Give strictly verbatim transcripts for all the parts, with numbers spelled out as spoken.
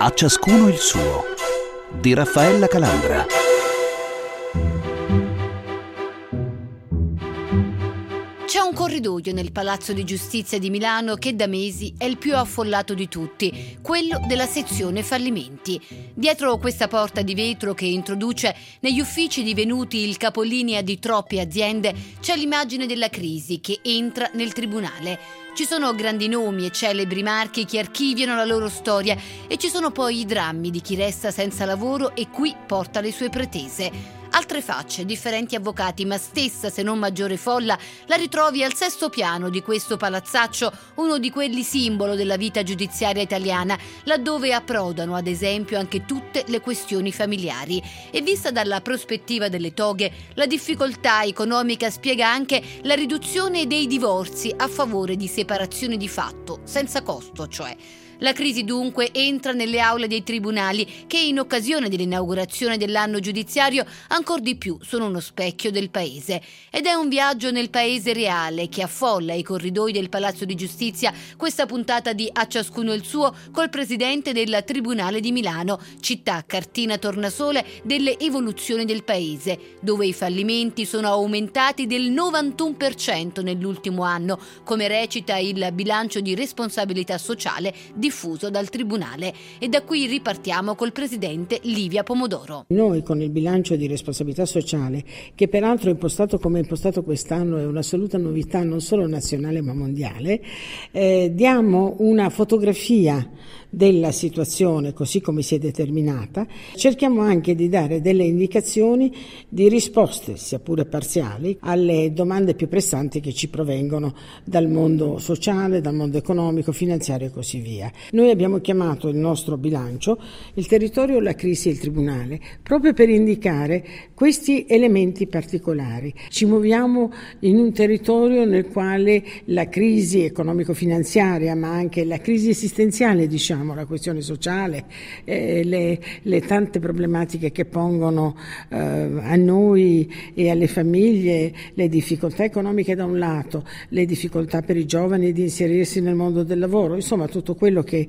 A ciascuno il suo, di Raffaella Calandra. C'è un corridoio nel Palazzo di Giustizia di Milano che da mesi è il più affollato di tutti, quello della sezione fallimenti. Dietro questa porta di vetro che introduce negli uffici divenuti il capolinea di troppe aziende c'è l'immagine della crisi che entra nel tribunale. Ci sono grandi nomi e celebri marchi che archiviano la loro storia e ci sono poi i drammi di chi resta senza lavoro e qui porta le sue pretese. Altre facce, differenti avvocati, ma stessa se non maggiore folla, la ritrovi al sesto piano di questo palazzaccio, uno di quelli simbolo della vita giudiziaria italiana, laddove approdano ad esempio anche tutte le questioni familiari. E vista dalla prospettiva delle toghe, la difficoltà economica spiega anche la riduzione dei divorzi a favore di separazioni di fatto, senza costo cioè. La crisi dunque entra nelle aule dei tribunali che in occasione dell'inaugurazione dell'anno giudiziario ancor di più sono uno specchio del paese. Ed è un viaggio nel paese reale che affolla i corridoi del Palazzo di Giustizia questa puntata di A ciascuno il suo col presidente del Tribunale di Milano, città cartina tornasole delle evoluzioni del paese, dove i fallimenti sono aumentati del novantuno per cento nell'ultimo anno, come recita il bilancio di responsabilità sociale di diffuso dal Tribunale. E da qui ripartiamo col presidente Livia Pomodoro. Noi con il bilancio di responsabilità sociale, che peraltro è impostato come è impostato quest'anno, è un'assoluta novità non solo nazionale ma mondiale, eh, diamo una fotografia della situazione così come si è determinata, cerchiamo anche di dare delle indicazioni di risposte, sia pure parziali, alle domande più pressanti che ci provengono dal mondo sociale, dal mondo economico, finanziario e così via. Noi abbiamo chiamato il nostro bilancio il territorio, la crisi e il tribunale, proprio per indicare questi elementi particolari. Ci muoviamo in un territorio nel quale la crisi economico-finanziaria, ma anche la crisi esistenziale, diciamo, la questione sociale, eh, le, le tante problematiche che pongono eh, a noi e alle famiglie, le difficoltà economiche da un lato, le difficoltà per i giovani di inserirsi nel mondo del lavoro, insomma tutto quello che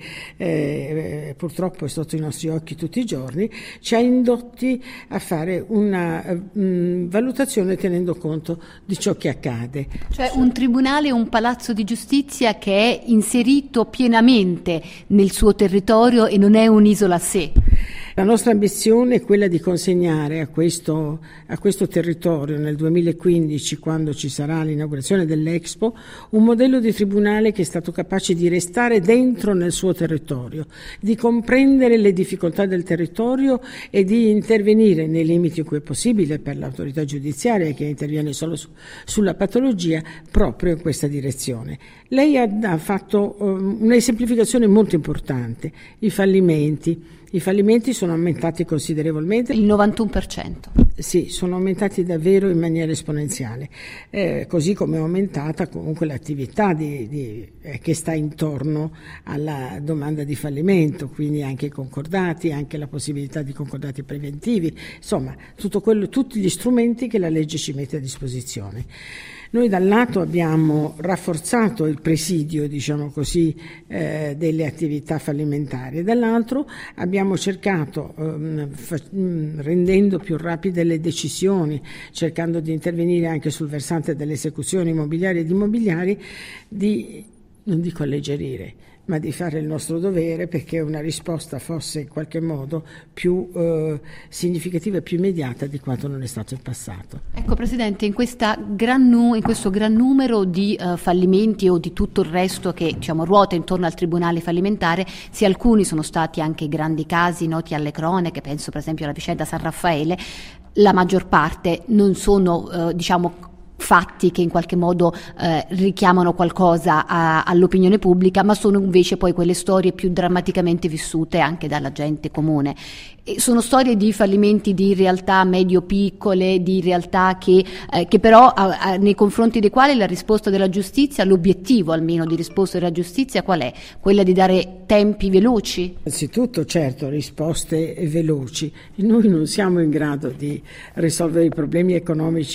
eh, purtroppo è sotto i nostri occhi tutti i giorni, ci ha indotti a fare una mh, valutazione tenendo conto di ciò che accade. Cioè un tribunale, un palazzo di giustizia che è inserito pienamente nel suo territorio e non è un'isola a sé. La nostra ambizione è quella di consegnare a questo, a questo territorio nel duemilaquindici, quando ci sarà l'inaugurazione dell'Expo, un modello di tribunale che è stato capace di restare dentro nel suo territorio, di comprendere le difficoltà del territorio e di intervenire nei limiti in cui è possibile per l'autorità giudiziaria che interviene solo su, sulla patologia proprio in questa direzione. Lei ha, ha fatto um, una semplificazione molto importante, i fallimenti. I fallimenti sono aumentati considerevolmente. Il novantuno per cento. Sì, sono aumentati davvero in maniera esponenziale, eh, così come è aumentata comunque l'attività di, di, eh, che sta intorno alla domanda di fallimento, quindi anche i concordati, anche la possibilità di concordati preventivi, insomma tutto quello, tutti gli strumenti che la legge ci mette a disposizione. Noi dal lato abbiamo rafforzato il presidio, diciamo così, eh, delle attività fallimentari, dall'altro abbiamo cercato, ehm, fa- rendendo più rapide le decisioni, cercando di intervenire anche sul versante delle esecuzioni immobiliari ed immobiliari, di, non dico alleggerire, ma di fare il nostro dovere perché una risposta fosse in qualche modo più eh, significativa e più immediata di quanto non è stato in passato. Ecco Presidente, in, questa gran nu- in questo gran numero di uh, fallimenti o di tutto il resto che diciamo ruota intorno al Tribunale fallimentare, sì, alcuni sono stati anche grandi casi noti alle cronache, penso per esempio alla vicenda San Raffaele, la maggior parte non sono uh, diciamo fatti che in qualche modo eh, richiamano qualcosa a, all'opinione pubblica, ma sono invece poi quelle storie più drammaticamente vissute anche dalla gente comune. E sono storie di fallimenti di realtà medio-piccole, di realtà che, eh, che però a, a, nei confronti dei quali la risposta della giustizia, l'obiettivo almeno di risposta della giustizia qual è? Quella di dare tempi veloci? Anzitutto certo risposte veloci. Noi non siamo in grado di risolvere i problemi economici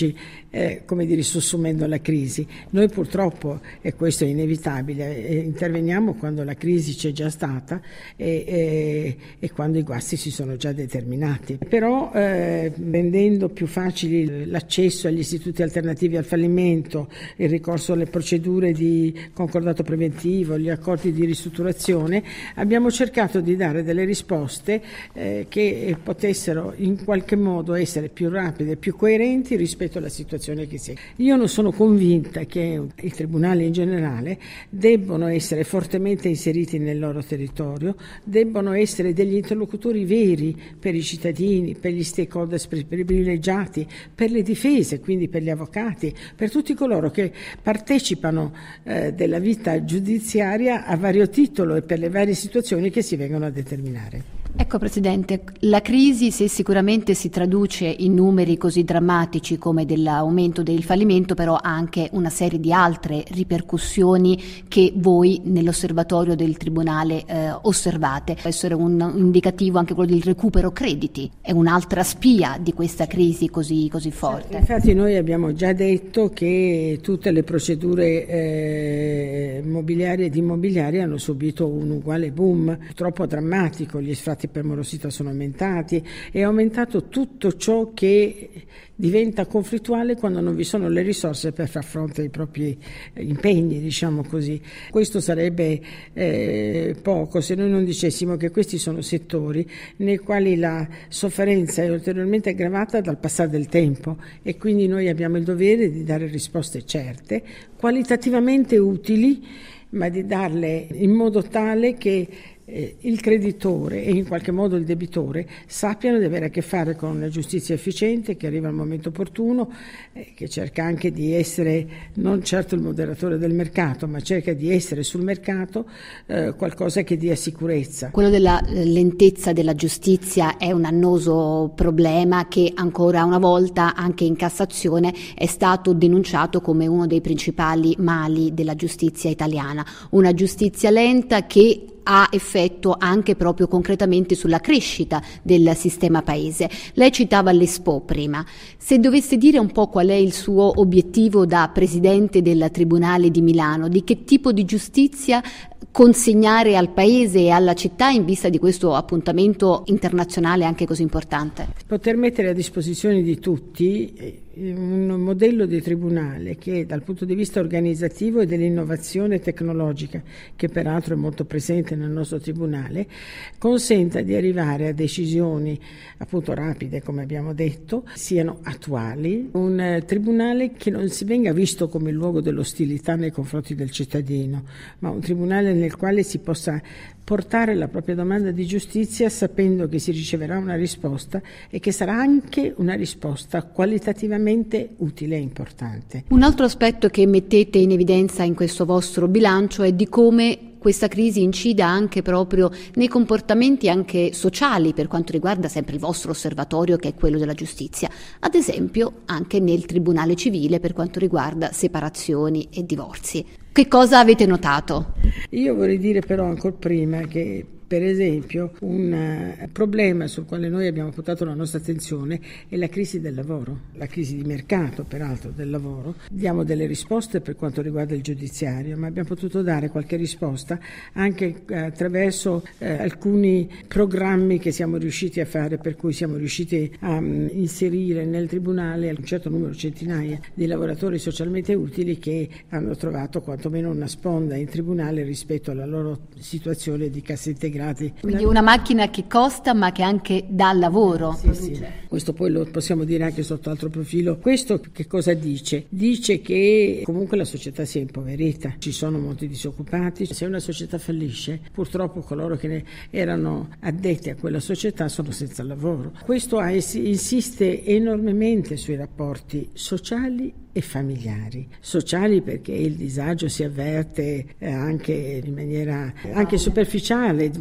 eh, come dire, sussumendo alla crisi. Noi purtroppo, e questo è inevitabile, eh, interveniamo quando la crisi c'è già stata e, e, e quando i guasti si sono già determinati. Però eh, rendendo più facili l'accesso agli istituti alternativi al fallimento, il ricorso alle procedure di concordato preventivo, gli accordi di ristrutturazione, abbiamo cercato di dare delle risposte eh, che potessero in qualche modo essere più rapide e più coerenti rispetto alla situazione che si è. Io non sono convinta che i tribunali in generale debbono essere fortemente inseriti nel loro territorio, debbono essere degli interlocutori veri per i cittadini, per gli stakeholders privilegiati, per le difese, quindi per gli avvocati, per tutti coloro che partecipano eh, della vita giudiziaria a vario titolo e per le varie situazioni che si vengono a determinare. Ecco Presidente, la crisi, se sicuramente si traduce in numeri così drammatici come dell'aumento del fallimento, però ha anche una serie di altre ripercussioni che voi nell'osservatorio del Tribunale eh, osservate. Può essere un indicativo anche quello del recupero crediti, è un'altra spia di questa crisi così, così forte. Infatti noi abbiamo già detto che tutte le procedure eh, mobiliari ed immobiliari hanno subito un uguale boom, purtroppo drammatico, gli sfratti per morosità sono aumentati, è aumentato tutto ciò che diventa conflittuale quando non vi sono le risorse per far fronte ai propri impegni, diciamo così. Questo sarebbe eh, poco se noi non dicessimo che questi sono settori nei quali la sofferenza è ulteriormente aggravata dal passare del tempo e quindi noi abbiamo il dovere di dare risposte certe, qualitativamente utili, ma di darle in modo tale che il creditore e in qualche modo il debitore sappiano di avere a che fare con una giustizia efficiente che arriva al momento opportuno, eh, che cerca anche di essere non certo il moderatore del mercato, ma cerca di essere sul mercato eh, qualcosa che dia sicurezza. Quello della lentezza della giustizia è un annoso problema che ancora una volta anche in Cassazione è stato denunciato come uno dei principali mali della giustizia italiana, una giustizia lenta che ha effetto anche proprio concretamente sulla crescita del sistema paese. Lei citava l'Expo prima. Se dovesse dire un po' qual è il suo obiettivo da Presidente del Tribunale di Milano, di che tipo di giustizia consegnare al Paese e alla città in vista di questo appuntamento internazionale anche così importante? Poter mettere a disposizione di tutti un modello di tribunale che dal punto di vista organizzativo e dell'innovazione tecnologica, che peraltro è molto presente nel nostro tribunale, consenta di arrivare a decisioni appunto rapide, come abbiamo detto, siano attuali, un eh, tribunale che non si venga visto come il luogo dell'ostilità nei confronti del cittadino, ma un tribunale nel quale si possa portare la propria domanda di giustizia sapendo che si riceverà una risposta e che sarà anche una risposta qualitativamente utile e importante. Un altro aspetto che mettete in evidenza in questo vostro bilancio è di come questa crisi incida anche proprio nei comportamenti anche sociali per quanto riguarda sempre il vostro osservatorio che è quello della giustizia, ad esempio anche nel Tribunale Civile per quanto riguarda separazioni e divorzi. Che cosa avete notato? Io vorrei dire però ancora prima che per esempio un problema sul quale noi abbiamo portato la nostra attenzione è la crisi del lavoro, la crisi di mercato peraltro del lavoro. Diamo delle risposte per quanto riguarda il giudiziario, ma abbiamo potuto dare qualche risposta anche attraverso eh, alcuni programmi che siamo riusciti a fare, per cui siamo riusciti a um, inserire nel tribunale un certo numero, centinaia di lavoratori socialmente utili che hanno trovato quantomeno una sponda in tribunale rispetto alla loro situazione di cassa integrata. Quindi una macchina che costa ma che anche dà lavoro. Sì, sì. Questo poi lo possiamo dire anche sotto altro profilo. Questo che cosa dice? Dice che comunque la società si è impoverita, ci sono molti disoccupati. Se una società fallisce, purtroppo coloro che ne erano addetti a quella società sono senza lavoro. Questo ha, insiste enormemente sui rapporti sociali e familiari. Sociali perché il disagio si avverte anche in maniera anche superficiale,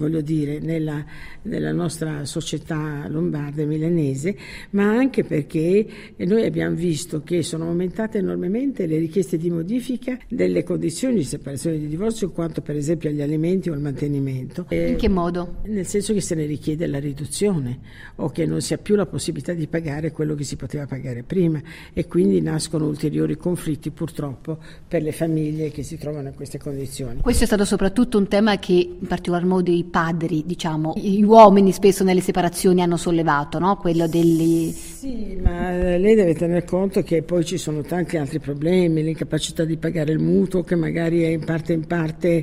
voglio dire, nella, nella nostra società lombarda e milanese, ma anche perché noi abbiamo visto che sono aumentate enormemente le richieste di modifica delle condizioni di separazione e di divorzio, quanto per esempio agli alimenti o al mantenimento. In che modo? Nel senso che se ne richiede la riduzione o che non si ha più la possibilità di pagare quello che si poteva pagare prima, e quindi nascono ulteriori conflitti purtroppo per le famiglie che si trovano in queste condizioni. Questo è stato soprattutto un tema che in particolar modo i padri, diciamo, gli uomini spesso nelle separazioni hanno sollevato, no? Quello degli... Sì, ma lei deve tener conto che poi ci sono tanti altri problemi, l'incapacità di pagare il mutuo che magari è in parte in parte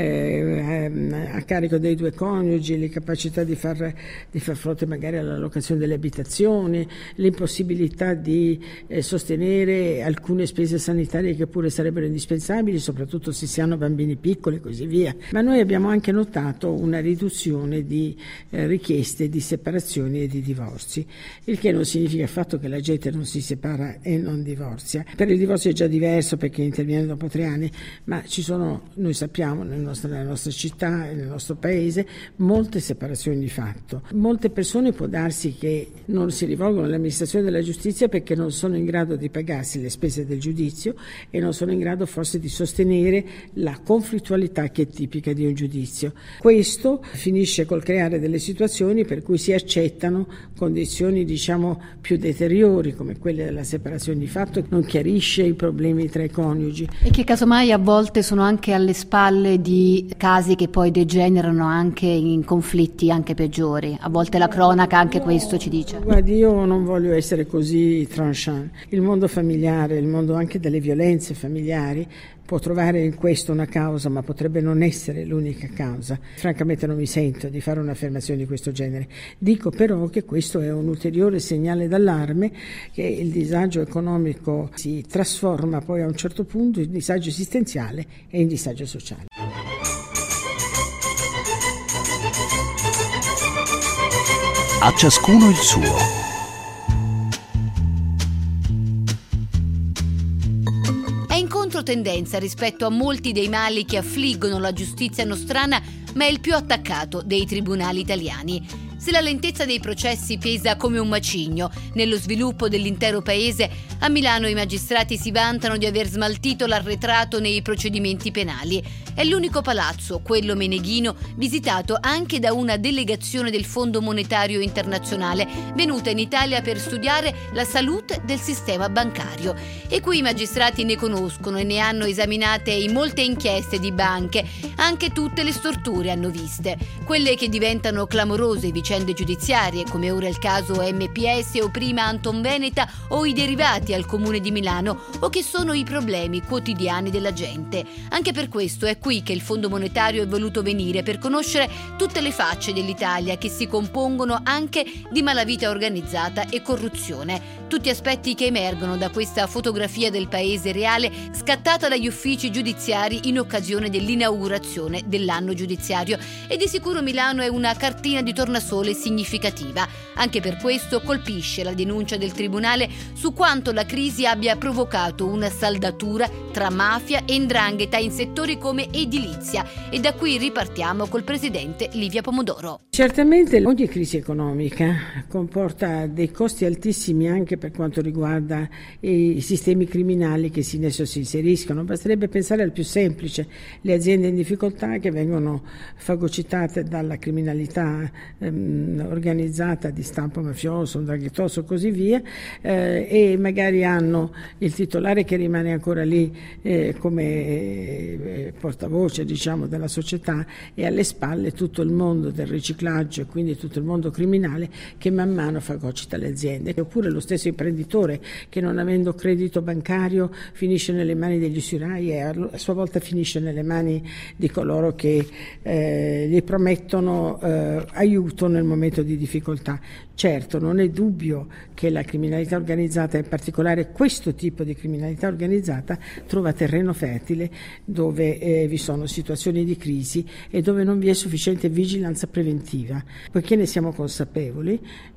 eh, a carico dei due coniugi, l'incapacità di far, di far fronte magari alla locazione delle abitazioni, l'impossibilità di eh, sostenere alcune spese sanitarie che pure sarebbero indispensabili, soprattutto se si hanno bambini piccoli e così via. Ma noi abbiamo anche notato una riduzione di eh, richieste di separazioni e di divorzi, il che non significa affatto che la gente non si separa e non divorzia. Per il divorzio è già diverso perché interviene dopo tre anni, ma ci sono, noi sappiamo, nel nostro, nella nostra città e nel nostro paese, molte separazioni di fatto. Molte persone può darsi che non si rivolgono all'amministrazione della giustizia perché non sono in grado di pagarsi le spese del giudizio e non sono in grado forse di sostenere la conflittualità che è tipica di un giudizio. Questo finisce col creare delle situazioni per cui si accettano condizioni, diciamo, più deteriori, come quelle della separazione di fatto, non chiarisce i problemi tra i coniugi. E che casomai a volte sono anche alle spalle di casi che poi degenerano anche in conflitti anche peggiori. A volte la cronaca anche no, questo ci dice. Guardi, io non voglio essere così tranchant. Il mondo familiare, il mondo anche delle violenze familiari può trovare in questo una causa, ma potrebbe non essere l'unica causa. Francamente non mi sento di fare un'affermazione di questo genere. Dico però che questo è un ulteriore segnale d'allarme, che il disagio economico si trasforma poi a un certo punto in disagio esistenziale e in disagio sociale. A ciascuno il suo. Tendenza rispetto a molti dei mali che affliggono la giustizia nostrana, ma è il più attaccato dei tribunali italiani. Se la lentezza dei processi pesa come un macigno nello sviluppo dell'intero paese, a Milano i magistrati si vantano di aver smaltito l'arretrato nei procedimenti penali. È l'unico palazzo, quello meneghino, visitato anche da una delegazione del Fondo Monetario Internazionale venuta in Italia per studiare la salute del sistema bancario. E qui i magistrati ne conoscono e ne hanno esaminate in molte inchieste di banche. Anche tutte le storture hanno viste, quelle che diventano clamorose vicende giudiziarie, come ora il caso M P S o prima Anton Veneta o i derivati al Comune di Milano, o che sono i problemi quotidiani della gente. Anche per questo è qui che il Fondo Monetario è voluto venire, per conoscere tutte le facce dell'Italia che si compongono anche di malavita organizzata e corruzione. Tutti aspetti che emergono da questa fotografia del paese reale scattata dagli uffici giudiziari in occasione dell'inaugurazione dell'anno giudiziario. E di sicuro Milano è una cartina di tornasole significativa. Anche per questo colpisce la denuncia del Tribunale su quanto la crisi abbia provocato una saldatura tra mafia e 'ndrangheta in settori come edilizia. E da qui ripartiamo col presidente Livia Pomodoro. Certamente ogni crisi economica comporta dei costi altissimi anche per quanto riguarda i sistemi criminali che in esso si inseriscono. Basterebbe pensare al più semplice: le aziende in difficoltà che vengono fagocitate dalla criminalità ehm, organizzata di stampo mafioso, draghettoso e così via, eh, e magari hanno il titolare che rimane ancora lì eh, come eh, portavoce, diciamo, della società, e alle spalle tutto il mondo del riciclaggio e quindi tutto il mondo criminale che man mano fagocita le aziende. Oppure lo stesso imprenditore che, non avendo credito bancario, finisce nelle mani degli usurai e a sua volta finisce nelle mani di coloro che eh, gli promettono eh, aiuto nel momento di difficoltà. Certo, non è dubbio che la criminalità organizzata, in particolare particolare questo tipo di criminalità organizzata trova terreno fertile dove eh, vi sono situazioni di crisi e dove non vi è sufficiente vigilanza preventiva. Poiché ne siamo consapevoli,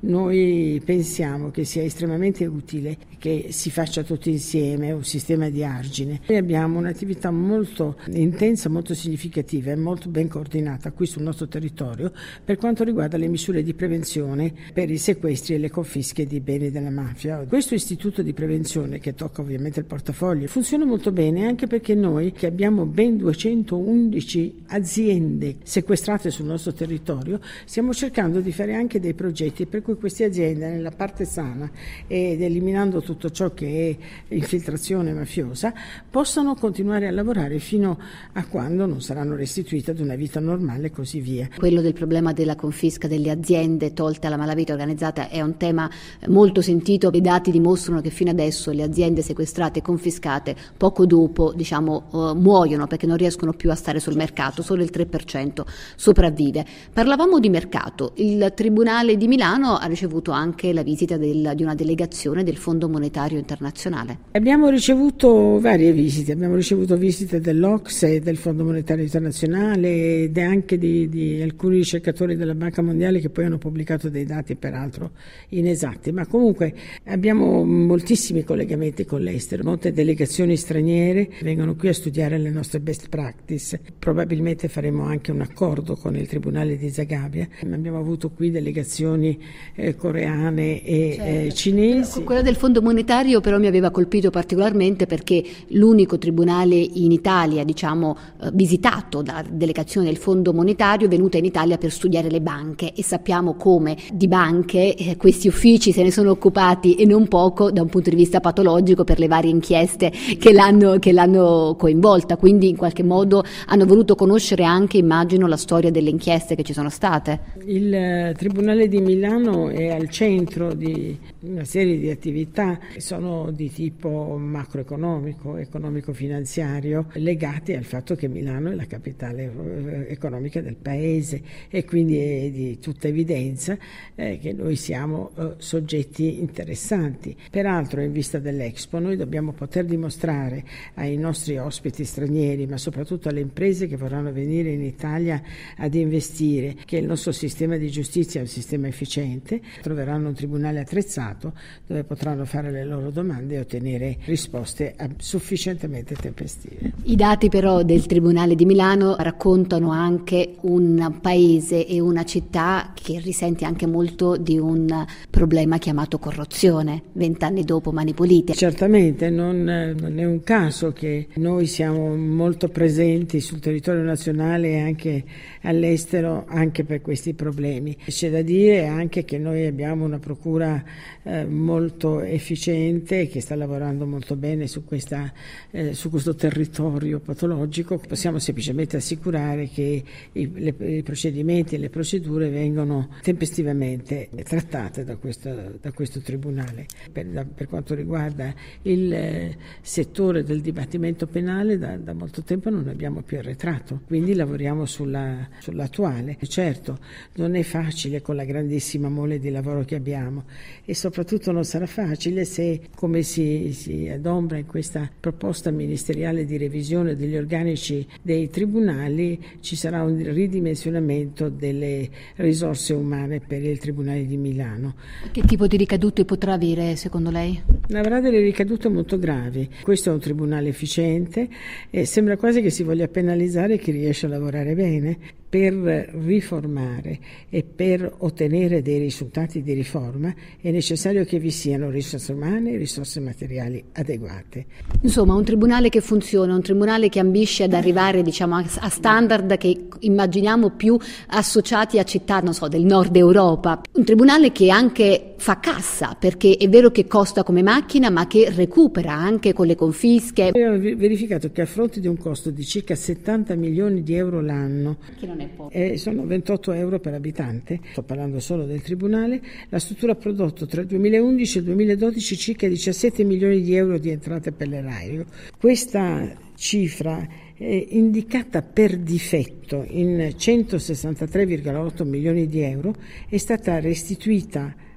noi pensiamo che sia estremamente utile che si faccia tutti insieme un sistema di argine. Noi abbiamo un'attività molto intensa, molto significativa e molto ben coordinata qui sul nostro territorio per quanto riguarda le misure di prevenzione per i sequestri e le confische di beni della mafia. Questo istituto di prevenzione, che tocca ovviamente il portafoglio, funziona molto bene anche perché noi, che abbiamo ben duecentoundici aziende sequestrate sul nostro territorio, stiamo cercando di fare anche dei progetti per cui queste aziende, nella parte sana ed eliminando tutto ciò che è infiltrazione mafiosa, possano continuare a lavorare fino a quando non saranno restituite ad una vita normale e così via. Quello del problema della confisca delle aziende tolte alla malavita organizzata è un tema molto sentito. I dati dimostrano che fino adesso le aziende sequestrate e confiscate poco dopo diciamo uh, muoiono perché non riescono più a stare sul mercato, solo il tre per cento sopravvive. Parlavamo di mercato, il Tribunale di Milano ha ricevuto anche la visita del, di una delegazione del Fondo Monetario Internazionale. Abbiamo ricevuto varie visite, abbiamo ricevuto visite dell'O C S E, del Fondo Monetario Internazionale ed anche di, di alcuni ricercatori della Banca Mondiale che poi hanno pubblicato dei dati peraltro inesatti, ma comunque abbiamo moltissimi collegamenti con l'estero, molte delegazioni straniere vengono qui a studiare le nostre best practice, probabilmente faremo anche un accordo con il Tribunale di Zagabria. Abbiamo avuto qui delegazioni eh, coreane e certo. eh, cinesi. Quella del Fondo Monetario però mi aveva colpito particolarmente perché l'unico tribunale in Italia, diciamo, eh, visitato da delegazione del Fondo Monetario, è venuta in Italia per studiare le banche e sappiamo come di banche eh, questi uffici se ne sono occupati e non poco da un punto di vista patologico per le varie inchieste che l'hanno, che l'hanno coinvolta, quindi in qualche modo hanno voluto conoscere anche, immagino, la storia delle inchieste che ci sono state. Il eh, Tribunale di Milano è al centro di una serie di attività che sono di tipo macroeconomico, economico-finanziario, legati al fatto che Milano è la capitale eh, economica del paese e quindi è di tutta evidenza eh, che noi siamo eh, soggetti interessanti. Peraltro, in vista dell'Expo, noi dobbiamo poter dimostrare ai nostri ospiti stranieri, ma soprattutto alle imprese che vorranno venire in Italia ad investire, che il nostro sistema di giustizia è un sistema efficiente, troveranno un tribunale attrezzato dove potranno fare le loro domande e ottenere risposte sufficientemente tempestive. I dati però del Tribunale di Milano raccontano anche un paese e una città che risente anche molto di un problema chiamato corruzione, vent'anni dopo Mani Pulite. Certamente, non, non è un caso che noi siamo molto presenti sul territorio nazionale e anche all'estero anche per questi problemi. C'è da dire anche che noi abbiamo una procura eh, molto efficiente che sta lavorando molto bene su, questa, eh, su questo territorio patologico. Possiamo semplicemente assicurare che i, le, i procedimenti e le procedure vengono tempestivamente trattate da questo, da questo tribunale. Per, da, per quanto riguarda il eh, settore del dibattimento penale, da, da molto tempo non abbiamo più arretrato, quindi lavoriamo sulla, sull'attuale. Certo, non è facile con la grandissima mole di lavoro che abbiamo e soprattutto non sarà facile se, come si, si adombra in questa proposta ministeriale di revisione degli organici dei tribunali, ci sarà un ridimensionamento delle risorse umane per il Tribunale di Milano. Che tipo di ricadute potrà avere secondo lei? Avrà delle ricadute molto gravi. Questo è un tribunale efficiente e sembra quasi che si voglia penalizzare chi riesce a lavorare bene. Per riformare e per ottenere dei risultati di riforma è necessario che vi siano risorse umane e risorse materiali adeguate. Insomma, un tribunale che funziona, un tribunale che ambisce ad arrivare, diciamo, a standard che immaginiamo più associati a città, non so, del nord Europa. Un tribunale che anche fa cassa, perché è vero che costa come macchina, ma che recupera anche con le confische. Abbiamo verificato che a fronte di un costo di circa settanta milioni di euro l'anno, che non è poco. Eh, sono ventotto euro per abitante, sto parlando solo del tribunale, la struttura ha prodotto tra il duemilaundici e il duemiladodici circa diciassette milioni di euro di entrate per l'erario. Questa cifra è indicata per difetto in centosessantatré virgola otto milioni di euro, è stata restituita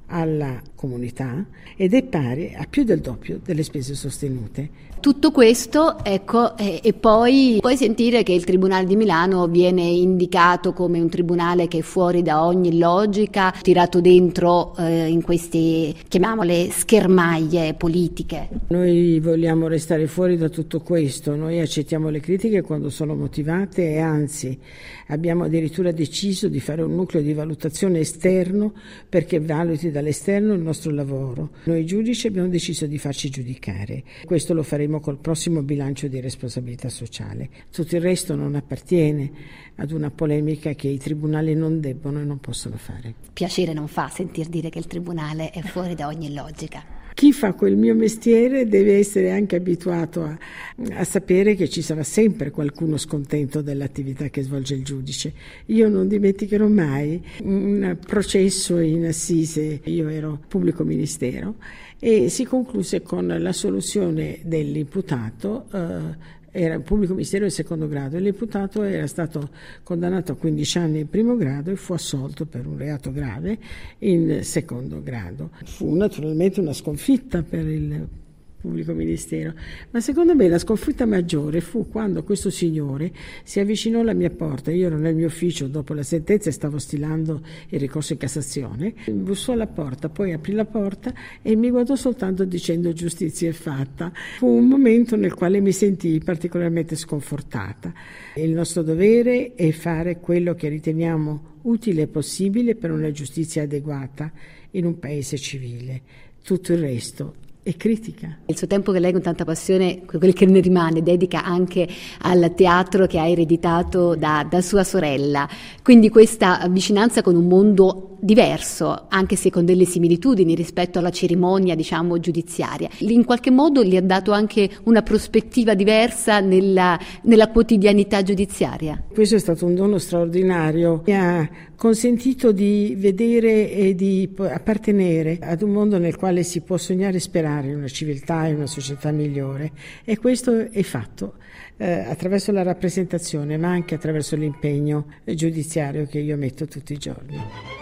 alla comunità ed è pari a più del doppio delle spese sostenute. Tutto questo, ecco, e, e poi puoi sentire che il Tribunale di Milano viene indicato come un tribunale che è fuori da ogni logica, tirato dentro eh, in queste, chiamiamole, schermaglie politiche. Noi vogliamo restare fuori da tutto questo, noi accettiamo le critiche quando sono motivate e anzi abbiamo addirittura deciso di fare un nucleo di valutazione esterno perché valuti dall'esterno il nostro lavoro. Noi giudici abbiamo deciso di farci giudicare, questo lo faremo col prossimo bilancio di responsabilità sociale. Tutto il resto non appartiene ad una polemica che i tribunali non debbono e non possono fare. Piacere non fa sentir dire che il tribunale è fuori da ogni logica. Chi fa quel mio mestiere deve essere anche abituato a, a sapere che ci sarà sempre qualcuno scontento dell'attività che svolge il giudice. Io non dimenticherò mai un processo in assise, io ero pubblico ministero, e si concluse con l'assoluzione dell'imputato, eh, era un pubblico ministero di secondo grado e l'imputato era stato condannato a quindici anni in primo grado e fu assolto per un reato grave in secondo grado. Fu naturalmente una sconfitta per il pubblico ministero, ma secondo me la sconfitta maggiore fu quando questo signore si avvicinò alla mia porta. Io ero nel mio ufficio dopo la sentenza e stavo stilando il ricorso in Cassazione, bussò alla porta, poi aprì la porta e mi guardò soltanto dicendo giustizia è fatta. Fu un momento nel quale mi sentii particolarmente sconfortata. Il nostro dovere è fare quello che riteniamo utile e possibile per una giustizia adeguata in un paese civile. Tutto il resto e critica. Il suo tempo che lei con tanta passione, quel che ne rimane, dedica anche al teatro che ha ereditato da, da sua sorella. Quindi questa vicinanza con un mondo diverso, anche se con delle similitudini rispetto alla cerimonia, diciamo, giudiziaria. In qualche modo gli ha dato anche una prospettiva diversa nella, nella quotidianità giudiziaria. Questo è stato un dono straordinario. Mi ha consentito di vedere e di appartenere ad un mondo nel quale si può sognare e sperare in una civiltà e una società migliore, e questo è fatto eh, attraverso la rappresentazione, ma anche attraverso l'impegno giudiziario che io metto tutti i giorni.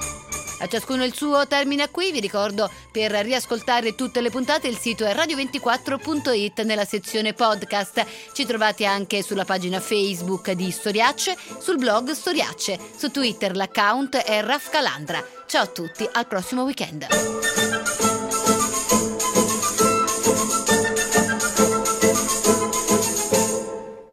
A ciascuno il suo, termina qui. Vi ricordo, per riascoltare tutte le puntate il sito è radio ventiquattro punto it nella sezione podcast. Ci trovate anche sulla pagina Facebook di Storiacce, sul blog Storiacce, su Twitter l'account è Raf Calandra. Ciao a tutti, al prossimo weekend.